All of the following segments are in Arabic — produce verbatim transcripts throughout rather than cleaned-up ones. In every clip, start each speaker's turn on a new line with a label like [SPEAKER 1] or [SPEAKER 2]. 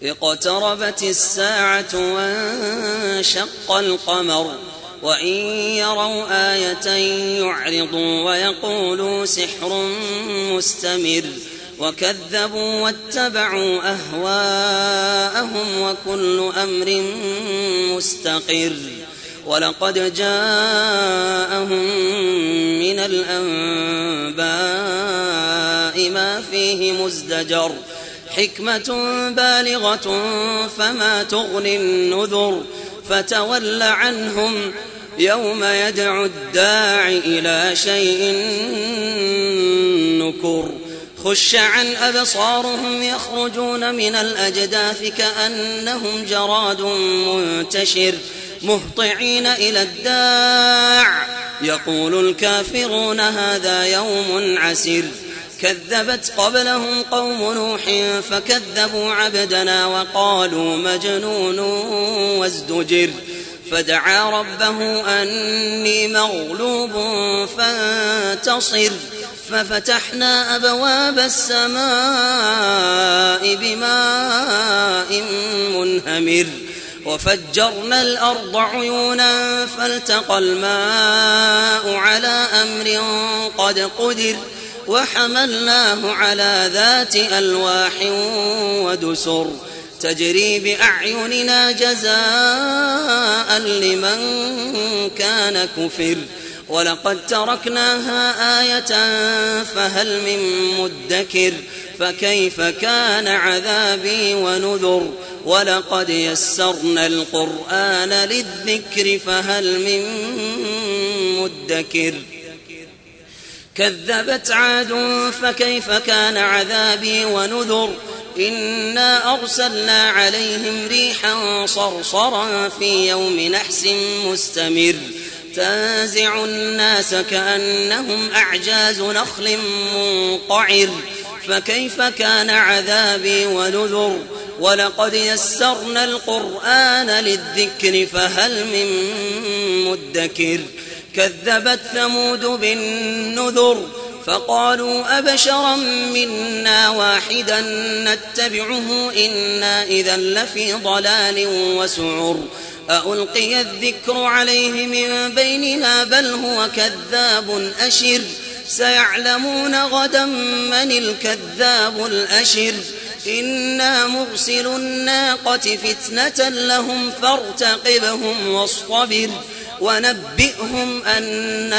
[SPEAKER 1] اقتربت الساعة وانشق القمر وإن يروا آية يعرضوا ويقولوا سحر مستمر وكذبوا واتبعوا أهواءهم وكل أمر مستقر ولقد جاءهم من الأنباء ما فيه مزدجر حكمة بالغة فما تغني النذر فتول عنهم يوم يدعو الداع إلى شيء نكر خش عن أبصارهم يخرجون من الأجداث كأنهم جراد منتشر مهطعين إلى الداع يقول الكافرون هذا يوم عسر كذبت قبلهم قوم نوح فكذبوا عبدنا وقالوا مجنون وازدجر فدعا ربه أني مغلوب فانتصر ففتحنا أبواب السماء بماء منهمر وفجرنا الأرض عيونا فالتقى الماء على أمر قد قدر وحملناه على ذات ألواح ودسر تجري بأعيننا جزاء لمن كان كفر ولقد تركناها آية فهل من مدكر فكيف كان عذابي ونذر ولقد يسرنا القرآن للذكر فهل من مدكر كذبت عاد فكيف كان عذابي ونذر إنا أرسلنا عليهم ريحا صرصرا في يوم نحس مستمر تنزع الناس كأنهم أعجاز نخل منقعر فكيف كان عذابي ونذر ولقد يسرنا القرآن للذكر فهل من مدكر كذبت ثمود بالنذر فقالوا أبشرا منا واحدا نتبعه إنا إذا لفي ضلال وسعر ألقي الذكر عليه من بيننا بل هو كذاب أشر سيعلمون غدا من الكذاب الأشر إنا مرسل الناقة فتنة لهم فارتقبهم واصطبر ونبئهم أن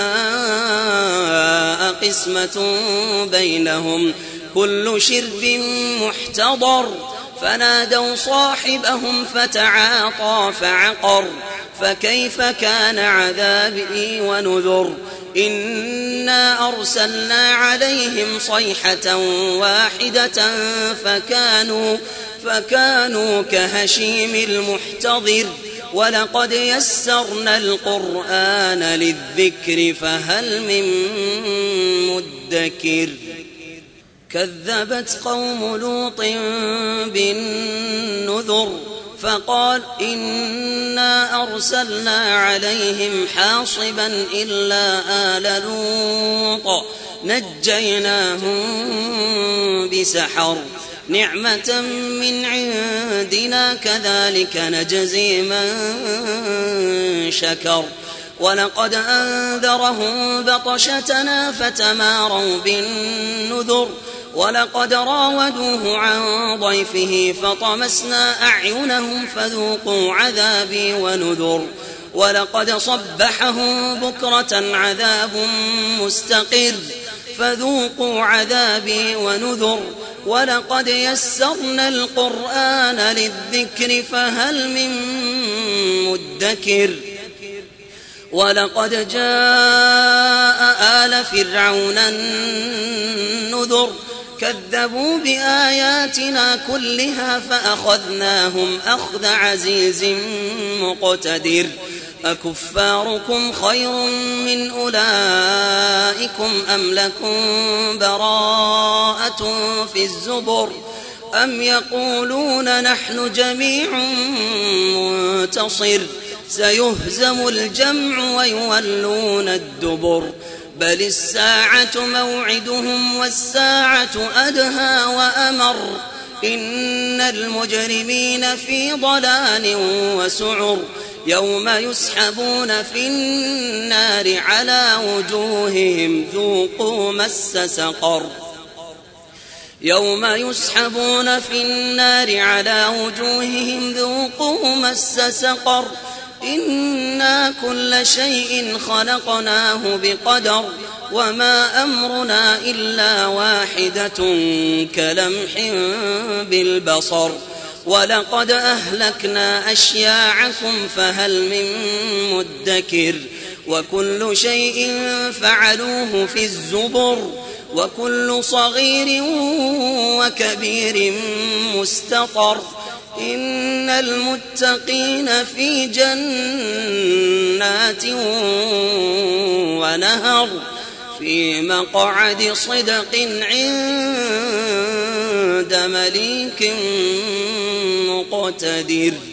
[SPEAKER 1] الماء قسمة بينهم كل شرب محتضر فنادوا صاحبهم فتعاطى فعقر فكيف كان عذابي ونذر إنا أرسلنا عليهم صيحة واحدة فكانوا, فكانوا كهشيم المحتضر ولقد يسرنا القرآن للذكر فهل من مدكر كذبت قوم لوط بالنذر فقال إنا أرسلنا عليهم حاصبا إلا آل لوط نجيناهم بسحر نعمة من عندنا كذلك نجزي من شكر ولقد أنذرهم بطشتنا فتماروا بالنذر ولقد راودوه عن ضيفه فطمسنا أعينهم فذوقوا عذابي ونذر ولقد صبحهم بكرة عذاب مستقر فذوقوا عذابي ونذر ولقد يسرنا القرآن للذكر فهل من مدكر ولقد جاء آل فرعون النذر كذبوا بآياتنا كلها فأخذناهم أخذ عزيز مقتدر أكفاركم خير من أولئكم أم لكم براءة في الزبر أم يقولون نحن جميع منتصر سيهزم الجمع ويولون الدبر بل الساعة موعدهم والساعة أدهى وأمر إن المجرمين في ضلال وسعر يوم يسحبون في النار على وجوههم ذوقوا مس سقر يوم يسحبون في النار على وجوههم ذوقوا مس سقر إنا كل شيء خلقناه بقدر وما أمرنا إلا واحدة كلمح بالبصر ولقد أهلكنا أشياعكم فهل من مدكر وكل شيء فعلوه في الزبر وكل صغير وكبير مستقر إن المتقين في جنات ونهر في مقعد صدق عند مليك مقتدر.